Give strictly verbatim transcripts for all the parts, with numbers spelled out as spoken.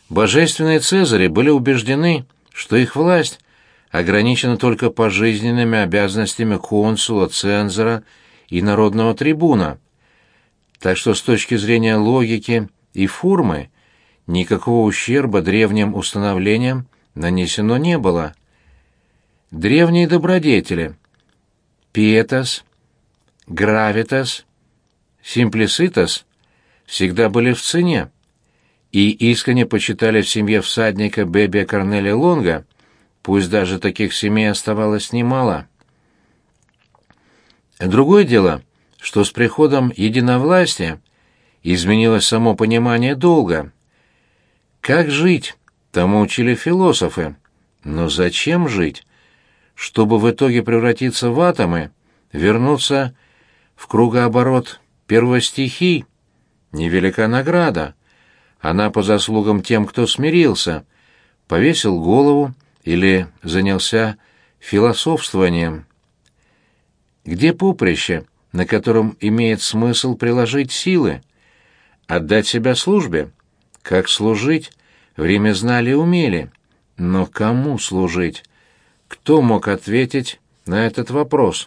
Божественные цезари были убеждены, что их власть ограничена только пожизненными обязанностями консула, цензора и народного трибуна, так что с точки зрения логики и формы никакого ущерба древним установлениям нанесено не было. Древние добродетели — пиетас, гравитас, симплиситас — всегда были в цене, и искренне почитали в семье всадника Бебия Корнелия Лонга, пусть даже таких семей оставалось немало. Другое дело, что с приходом единовластия изменилось само понимание долга. Как жить, тому учили философы. Но зачем жить? Чтобы в итоге превратиться в атомы, вернуться в кругооборот первостихий? Невелика награда. Она по заслугам тем, кто смирился, повесил голову или занялся философствованием. Где поприще, на котором имеет смысл приложить силы? Отдать себя службе? Как служить? В Риме знали и умели. Но кому служить? Кто мог ответить на этот вопрос?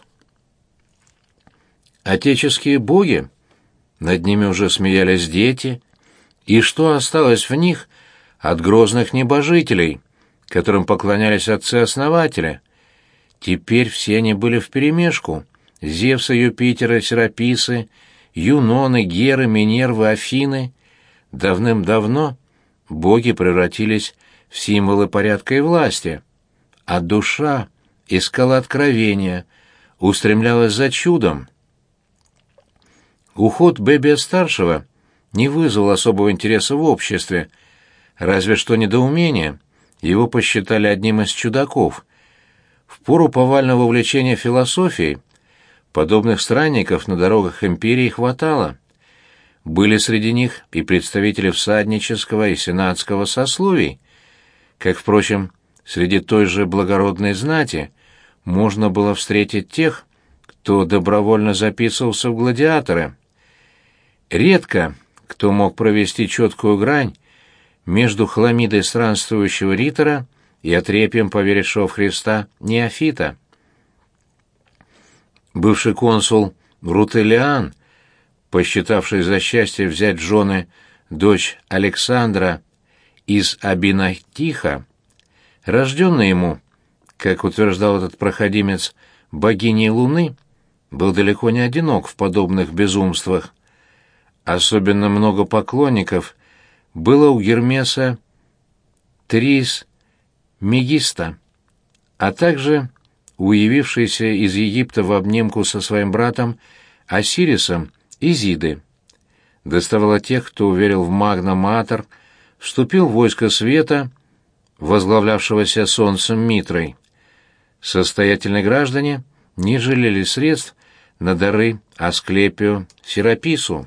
Отеческие боги? Над ними уже смеялись дети. И что осталось в них от грозных небожителей, которым поклонялись отцы-основатели? Теперь все они были вперемешку. Зевсы, Юпитеры, Сераписы, Юноны, Геры, Минервы, Афины. Давным-давно боги превратились в символы порядка и власти, а душа искала откровения, устремлялась за чудом. Уход Бебия-старшего не вызвал особого интереса в обществе, разве что недоумение. Его посчитали одним из чудаков. В пору повального увлечения философией подобных странников на дорогах империи хватало. Были среди них и представители всаднического и сенатского сословий, как, впрочем, среди той же благородной знати можно было встретить тех, кто добровольно записывался в гладиаторы. Редко кто мог провести четкую грань между хламидой странствующего ритора и отрепьем поверившего в Христа неофита. Бывший консул Рутелиан, посчитавший за счастье взять в жены дочь Александра из Абинахтиха, рожденный ему, как утверждал этот проходимец, богиней Луны, был далеко не одинок в подобных безумствах. Особенно много поклонников было у Гермеса Трис Мегиста, а также у явившейся из Египта в обнимку со своим братом Осирисом Изиды. Доставало тех, кто уверил в Магна Матер, вступил в войско света, возглавлявшегося солнцем Митрой. Состоятельные граждане не жалели средств на дары Асклепию Серапису.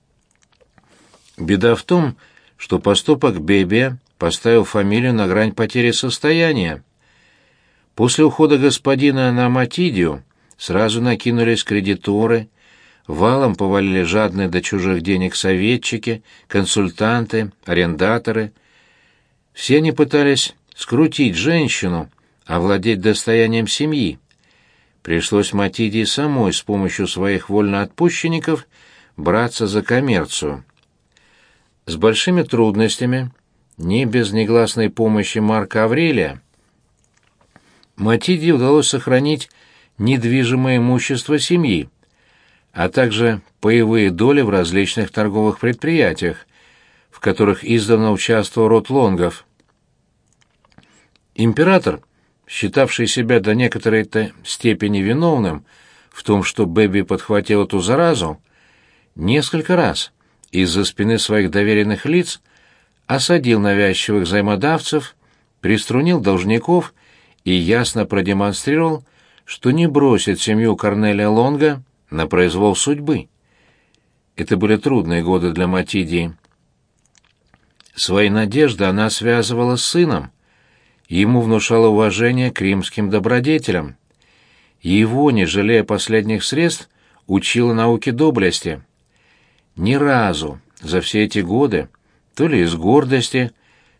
Беда в том, что поступок Бебия поставил фамилию на грань потери состояния. После ухода господина на Матидию сразу накинулись кредиторы, валом повалили жадные до чужих денег советчики, консультанты, арендаторы. Все они пытались скрутить женщину, овладеть достоянием семьи. Пришлось Матидии самой с помощью своих вольноотпущенников браться за коммерцию. С большими трудностями, не без негласной помощи Марка Аврелия, Матидии удалось сохранить недвижимое имущество семьи, а также паевые доли в различных торговых предприятиях, в которых издавна участвовал род Лонгов. Император, считавший себя до некоторой-то степени виновным в том, что Бэби подхватил эту заразу, несколько раз из-за спины своих доверенных лиц осадил навязчивых взаимодавцев, приструнил должников и ясно продемонстрировал, что не бросит семью Корнелия Лонга на произвол судьбы. Это были трудные годы для Матидии. Свои надежды она связывала с сыном. Ему внушало уважение к римским добродетелям. Его, не жалея последних средств, учила науке доблести. Ни разу за все эти годы, то ли из гордости,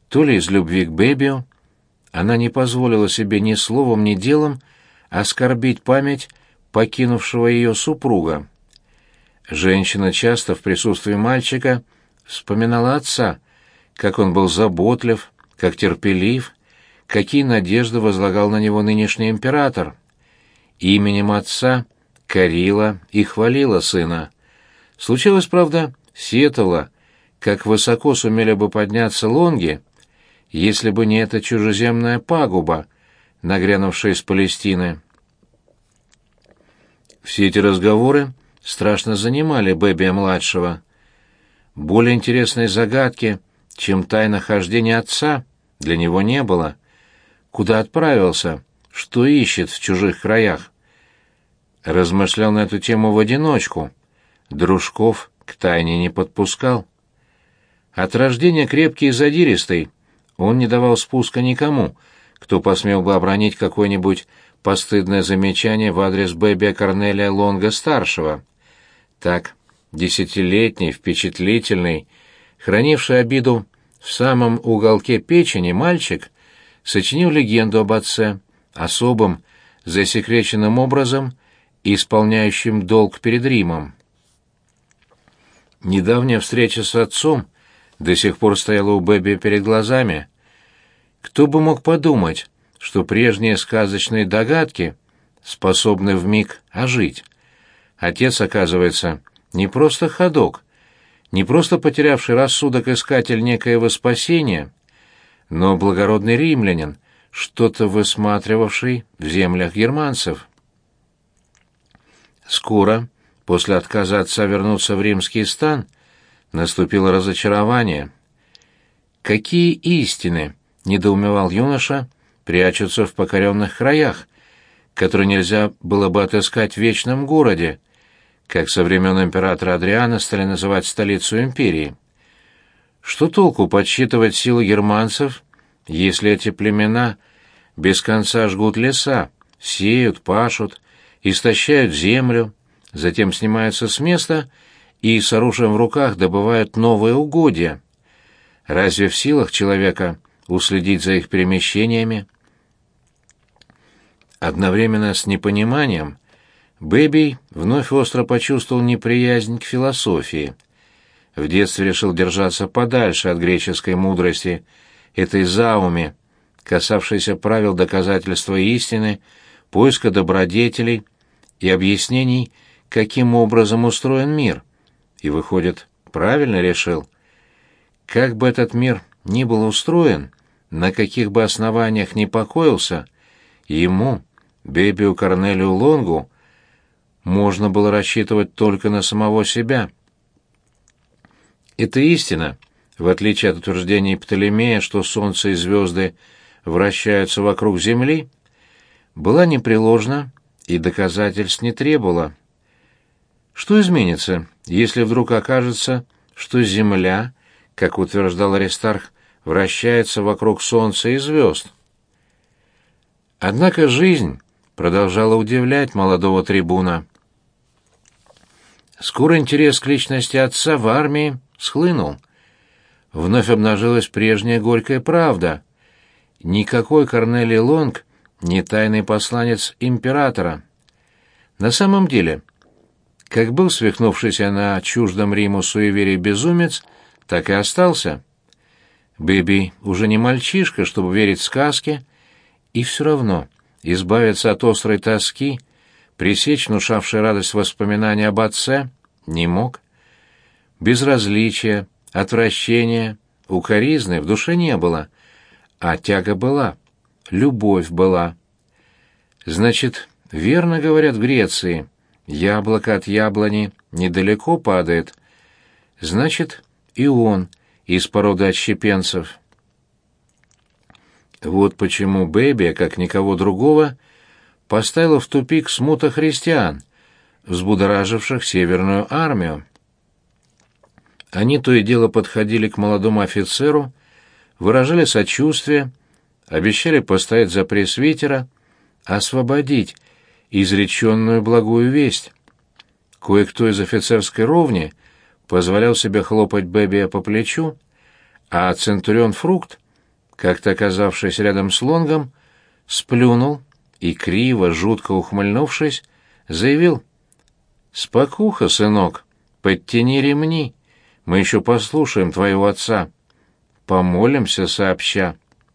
то ли из любви к Бэбию, она не позволила себе ни словом, ни делом оскорбить память покинувшего ее супруга. Женщина часто в присутствии мальчика вспоминала отца, как он был заботлив, как терпелив, какие надежды возлагал на него нынешний император. Именем отца корила и хвалила сына. Случилось, правда, сетовала, как высоко сумели бы подняться лонги, если бы не эта чужеземная пагуба, нагрянувшая из Палестины. Все эти разговоры страшно занимали Бэбия-младшего. Более интересной загадки, чем тайна хождения отца, для него не было. Куда отправился, что ищет в чужих краях? Размышлял на эту тему в одиночку. Дружков к тайне не подпускал. От рождения крепкий и задиристый, он не давал спуска никому, кто посмел бы обронить какое-нибудь постыдное замечание в адрес Бэбия Корнелия Лонга-старшего. Так, десятилетний, впечатлительный, хранивший обиду в самом уголке печени мальчик сочинил легенду об отце, особым, засекреченным образом, исполняющим долг перед Римом. Недавняя встреча с отцом до сих пор стояла у Бэбия перед глазами. Кто бы мог подумать, что прежние сказочные догадки способны вмиг ожить. Отец, оказывается, не просто ходок, не просто потерявший рассудок искатель некоего спасения, но благородный римлянин, что-то высматривавший в землях германцев. Скоро, после отказа отца вернуться в римский стан, наступило разочарование. Какие истины, недоумевал юноша, прячутся в покоренных краях, которые нельзя было бы отыскать в вечном городе, как со времен императора Адриана стали называть столицу империи. Что толку подсчитывать силы германцев, если эти племена без конца жгут леса, сеют, пашут, истощают землю, затем снимаются с места и с оружием в руках добывают новые угодья? Разве в силах человека уследить за их перемещениями? Одновременно с непониманием Бэбий вновь остро почувствовал неприязнь к философии. В детстве решил держаться подальше от греческой мудрости, этой зауми, касавшейся правил доказательства истины, поиска добродетелей и объяснений, каким образом устроен мир. И, выходит, правильно решил. Как бы этот мир ни был устроен, на каких бы основаниях ни покоился, ему, Бэбию Корнелию Лонгу, можно было рассчитывать только на самого себя. Эта истина, в отличие от утверждений Птолемея, что Солнце и звезды вращаются вокруг Земли, была непреложна и доказательств не требовала. Что изменится, если вдруг окажется, что Земля, как утверждал Аристарх, вращается вокруг Солнца и звезд? Однако жизнь продолжала удивлять молодого трибуна. Скоро интерес к личности отца в армии схлынул. Вновь обнажилась прежняя горькая правда. Никакой Корнелий Лонг не тайный посланец императора. На самом деле, как был свихнувшийся на чуждом Риму суеверии безумец, так и остался. Бэбий уже не мальчишка, чтобы верить в сказки, и все равно избавиться от острой тоски, пресечь внушавший радость воспоминания об отце, не мог. Безразличия, отвращения, укоризны в душе не было, а тяга была, любовь была. Значит, верно говорят в Греции, яблоко от яблони недалеко падает. Значит, и он из породы отщепенцев. Вот почему Бэбия, как никого другого, поставила в тупик смута христиан, взбудораживших Северную армию. Они то и дело подходили к молодому офицеру, выражали сочувствие, обещали постоять за пресвитера, освободить изреченную благую весть. Кое-кто из офицерской ровни позволял себе хлопать Бэбия по плечу, а центурион Фрукт как-то оказавшись рядом с Лонгом, сплюнул и, криво, жутко ухмыльнувшись, заявил: «Спокуха, сынок, подтяни ремни, мы еще послушаем твоего отца. Помолимся сообща».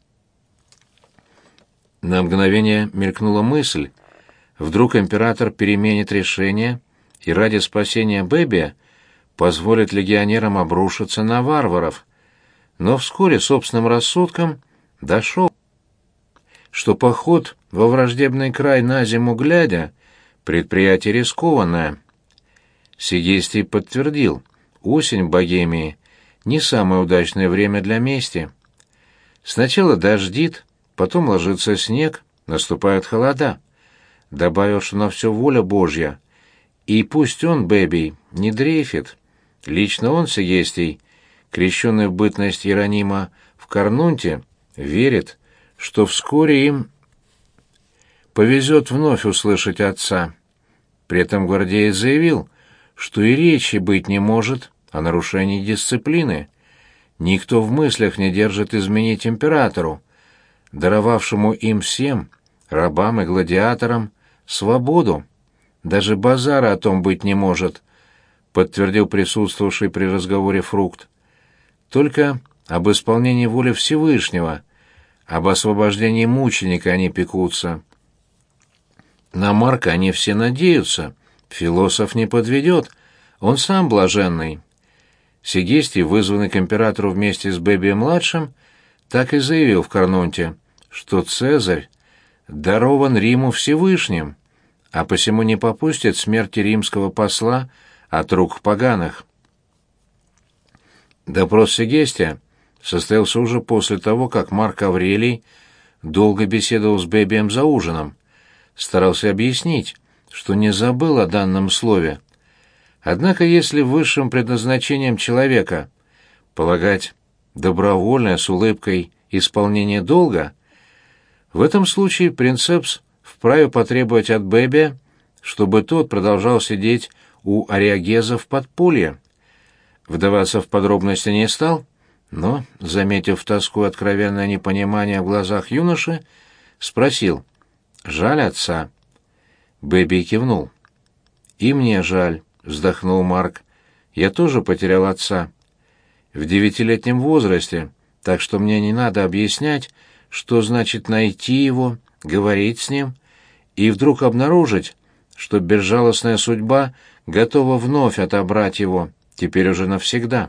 На мгновение мелькнула мысль: вдруг император переменит решение и ради спасения Бэби позволит легионерам обрушиться на варваров. Но вскоре собственным рассудком дошел, что поход во враждебный край на зиму глядя — предприятие рискованное. Сегестий подтвердил: осень в Богемии — не самое удачное время для мести. Сначала дождит, потом ложится снег, наступают холода. Добавил, что на все воля Божья, и пусть он, Бэби, не дрейфит. Лично он, Сегестий, крещенный в бытность Иеронима в Карнунте, верит, что вскоре им повезет вновь услышать отца. При этом гвардеец заявил, что и речи быть не может о нарушении дисциплины. Никто в мыслях не держит изменить императору, даровавшему им всем, рабам и гладиаторам, свободу. Даже базара о том быть не может, подтвердил присутствовавший при разговоре Фрукт. Только об исполнении воли Всевышнего, об освобождении мученика они пекутся. На Марка они все надеются, философ не подведет, он сам блаженный. Сегестий, вызванный к императору вместе с Бэби-младшим, так и заявил в Карнунте, что Цезарь дарован Риму Всевышним, а посему не попустит смерти римского посла от рук поганых. Допрос Сегестия состоялся уже после того, как Марк Аврелий долго беседовал с Бэбием за ужином, старался объяснить, что не забыл о данном слове. Однако если высшим предназначением человека полагать добровольное с улыбкой исполнение долга, в этом случае принцепс вправе потребовать от Бэбия, чтобы тот продолжал сидеть у Ариагеза в подполье. Вдаваться в подробности не стал, но, заметив тоску и откровенное непонимание в глазах юноши, спросил: «Жаль отца?» Бэби кивнул. «И мне жаль», — вздохнул Марк. «Я тоже потерял отца. В девятилетнем возрасте, так что мне не надо объяснять, что значит найти его, говорить с ним, и вдруг обнаружить, что безжалостная судьба готова вновь отобрать его, теперь уже навсегда».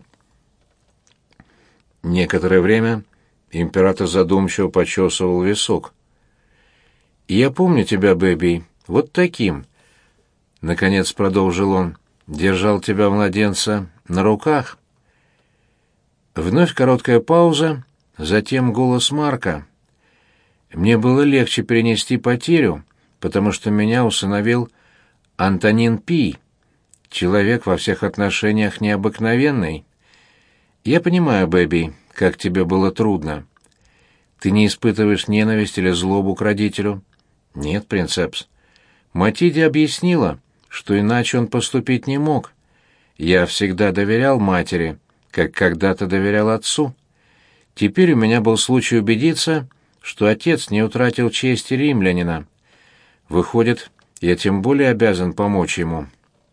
Некоторое время император задумчиво почесывал висок. «Я помню тебя, Бэби, вот таким», — наконец продолжил он, — «держал тебя, младенца, на руках». Вновь короткая пауза, затем голос Марка. «Мне было легче перенести потерю, потому что меня усыновил Антонин Пий, человек во всех отношениях необыкновенный. Я понимаю, Бэби, как тебе было трудно. Ты не испытываешь ненависть или злобу к родителю?» «Нет, принцепс. Матиди объяснила, что иначе он поступить не мог. Я всегда доверял матери, как когда-то доверял отцу. Теперь у меня был случай убедиться, что отец не утратил чести римлянина. Выходит, я тем более обязан помочь ему».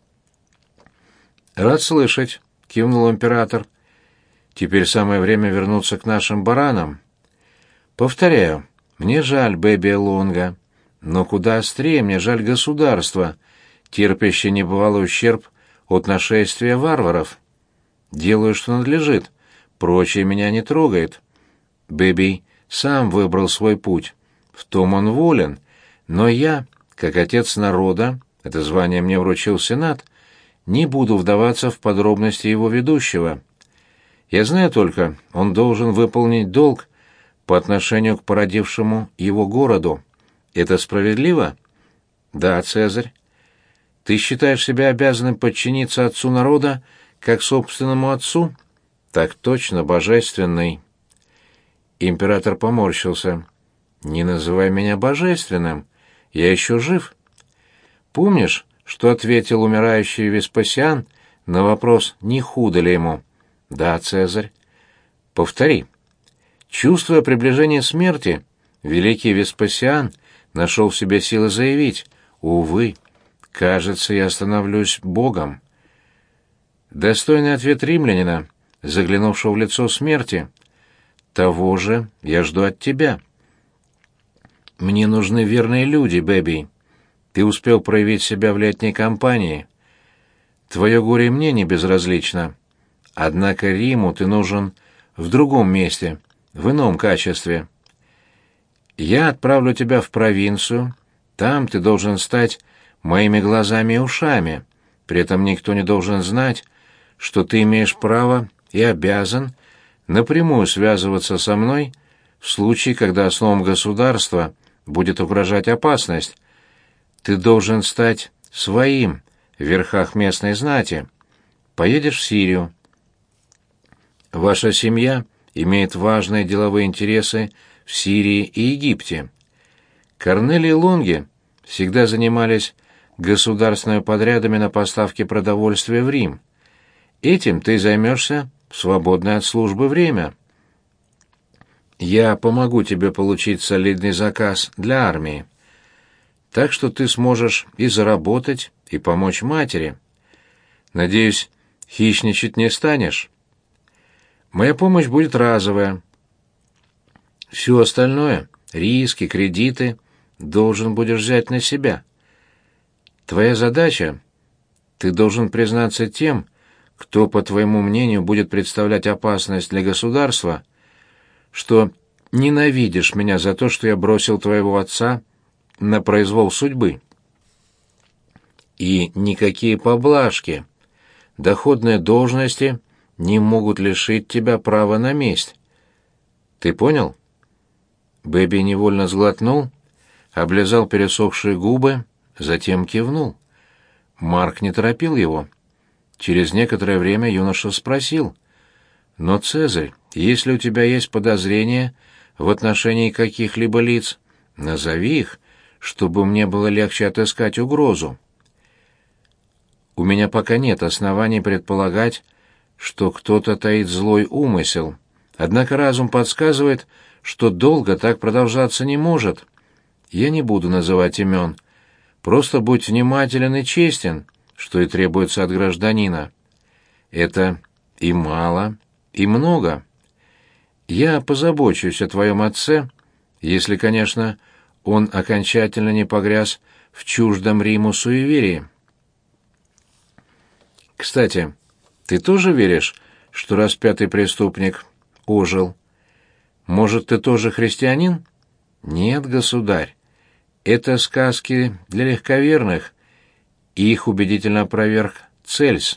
«Рад слышать», — кивнул император. «Теперь самое время вернуться к нашим баранам. Повторяю, мне жаль Бэби Лонга, но куда острее мне жаль государства, терпящее небывалый ущерб от нашествия варваров. Делаю, что надлежит, прочее меня не трогает. Бэби сам выбрал свой путь, в том он волен, но я, как отец народа, это звание мне вручил Сенат, не буду вдаваться в подробности его ведущего. Я знаю только, он должен выполнить долг по отношению к породившему его городу. Это справедливо? Да, Цезарь. Ты считаешь себя обязанным подчиниться отцу народа, как собственному отцу? Так точно, божественный. Император поморщился. Не называй меня божественным. Я еще жив. Помнишь, что ответил умирающий Веспасиан на вопрос, не худо ли ему? Да, Цезарь. Повтори. Чувствуя приближение смерти, великий Веспасиан нашел в себе силы заявить: «Увы, кажется, я становлюсь Богом». Достойный ответ римлянина, заглянувшего в лицо смерти: «Того же я жду от тебя». «Мне нужны верные люди, Бэби. Ты успел проявить себя в летней кампании. Твое горе мне не безразлично. Однако Риму ты нужен в другом месте, в ином качестве. Я отправлю тебя в провинцию, там ты должен стать моими глазами и ушами, при этом никто не должен знать, что ты имеешь право и обязан напрямую связываться со мной в случае, когда основам государства будет угрожать опасность. Ты должен стать своим в верхах местной знати. Поедешь в Сирию. Ваша семья имеет важные деловые интересы в Сирии и Египте. Корнелий и Лонги всегда занимались государственными подрядами на поставки продовольствия в Рим. Этим ты займешься в свободное от службы время. Я помогу тебе получить солидный заказ для армии. Так что ты сможешь и заработать, и помочь матери. Надеюсь, хищничать не станешь. Моя помощь будет разовая. Все остальное, риски, кредиты, должен будешь взять на себя. Твоя задача — ты должен признаться тем, кто, по твоему мнению, будет представлять опасность для государства, что ненавидишь меня за то, что я бросил твоего отца на произвол судьбы. И никакие поблажки, доходные должности не могут лишить тебя права на месть. Ты понял? Бэби невольно сглотнул, облизал пересохшие губы, затем кивнул. Марк не торопил его. Через некоторое время юноша спросил: «Но, Цезарь, если у тебя есть подозрения в отношении каких-либо лиц, назови их, чтобы мне было легче отыскать угрозу». «У меня пока нет оснований предполагать, что кто-то таит злой умысел. Однако разум подсказывает, что долго так продолжаться не может. Я не буду называть имен. Просто будь внимателен и честен, что и требуется от гражданина. Это и мало, и много. Я позабочусь о твоем отце, если, конечно, он окончательно не погряз в чуждом Риму суеверии. Кстати, ты тоже веришь, что распятый преступник ожил? Может, ты тоже христианин? Нет, государь. Это сказки для легковерных, и их убедительно опроверг Цельс.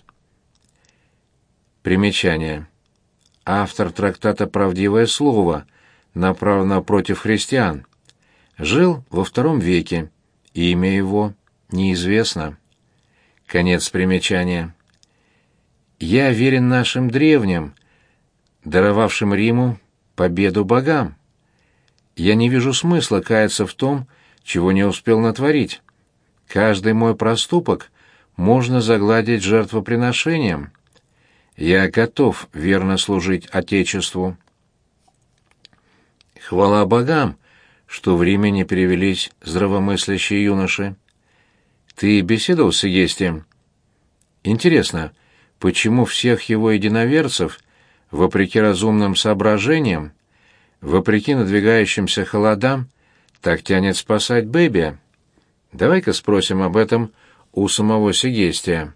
Примечание. Автор трактата «Правдивое слово», направленного против христиан. Жил во втором веке, и имя его неизвестно. Конец примечания. Я верен нашим древним, даровавшим Риму победу богам. Я не вижу смысла каяться в том, чего не успел натворить. Каждый мой проступок можно загладить жертвоприношением. Я готов верно служить Отечеству. Хвала богам, что в Риме не перевелись здравомыслящие юноши. Ты беседовал с Егестием? Интересно, почему всех его единоверцев, вопреки разумным соображениям, вопреки надвигающимся холодам, так тянет спасать Бэби? Давай-ка спросим об этом у самого Сегестия.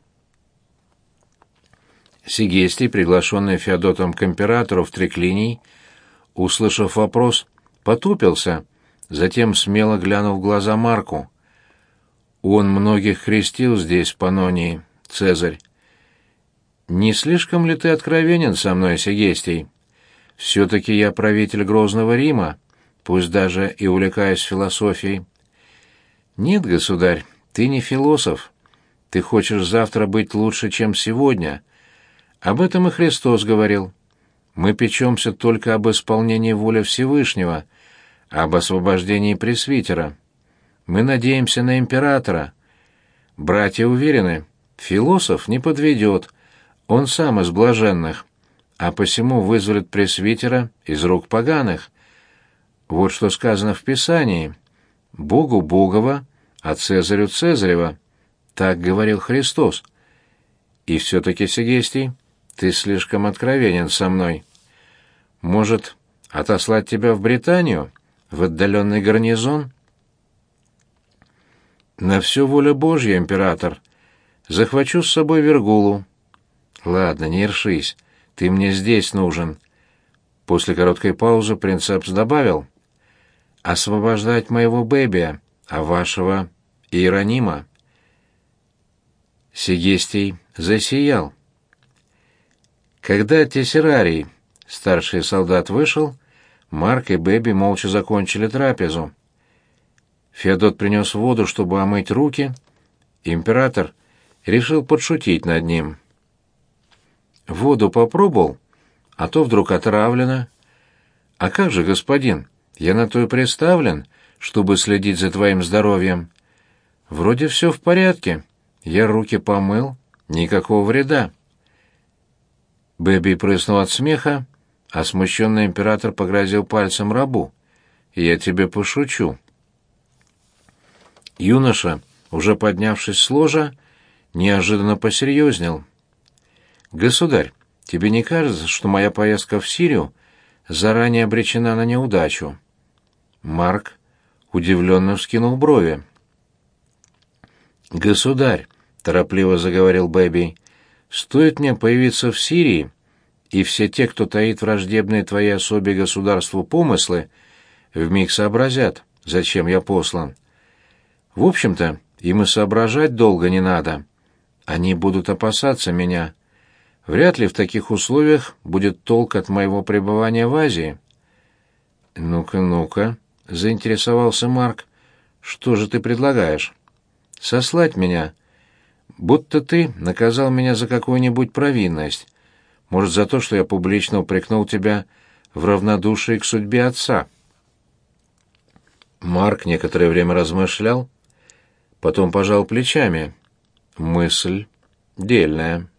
Сегестий, приглашенный Феодотом к императору в Триклиний, услышав вопрос, потупился, затем смело глянул в глаза Марку. Он многих крестил здесь, в Панонии, Цезарь. Не слишком ли ты откровенен со мной, Сегестий? Все-таки я правитель грозного Рима, пусть даже и увлекаюсь философией. Нет, государь, ты не философ. Ты хочешь завтра быть лучше, чем сегодня. Об этом и Христос говорил. Мы печемся только об исполнении воли Всевышнего, об освобождении пресвитера. Мы надеемся на императора. Братья уверены, философ не подведет, он сам из блаженных, а посему вызволит пресвитера из рук поганых. Вот что сказано в Писании: «Богу Богова, а Цезарю Цезарева». Так говорил Христос. И все-таки, Сегестий, ты слишком откровенен со мной. Может, отослать тебя в Британию, в отдаленный гарнизон? На все воля Божья, император. Захвачу с собой Вергулу. Ладно, не ершись, ты мне здесь нужен. После короткой паузы принцепс добавил: освобождать моего Бебия, а вашего Иеронима. Сегестий засиял. Когда Тессерарий, старший солдат, вышел, Марк и Бэби молча закончили трапезу. Феодот принес воду, чтобы омыть руки. Император решил подшутить над ним. Воду попробовал, а то вдруг отравлено. А как же, господин, я на то и приставлен, чтобы следить за твоим здоровьем. Вроде все в порядке. Я руки помыл, никакого вреда. Бэби прыснул от смеха, а смущенный император погрозил пальцем рабу. «Я тебе пошучу». Юноша, уже поднявшись с ложа, неожиданно посерьезнел. «Государь, тебе не кажется, что моя поездка в Сирию заранее обречена на неудачу?» Марк удивленно вскинул брови. «Государь», — торопливо заговорил Бэби, — «стоит мне появиться в Сирии, и все те, кто таит враждебные твоей особе государству помыслы, вмиг сообразят, зачем я послан. В общем-то, им и соображать долго не надо. Они будут опасаться меня. Вряд ли в таких условиях будет толк от моего пребывания в Азии». «Ну-ка, ну-ка», — заинтересовался Марк, — «что же ты предлагаешь?» «Сослать меня, будто ты наказал меня за какую-нибудь провинность, может, за то, что я публично упрекнул тебя в равнодушии к судьбе отца». Марк некоторое время размышлял, потом пожал плечами. «Мысль дельная».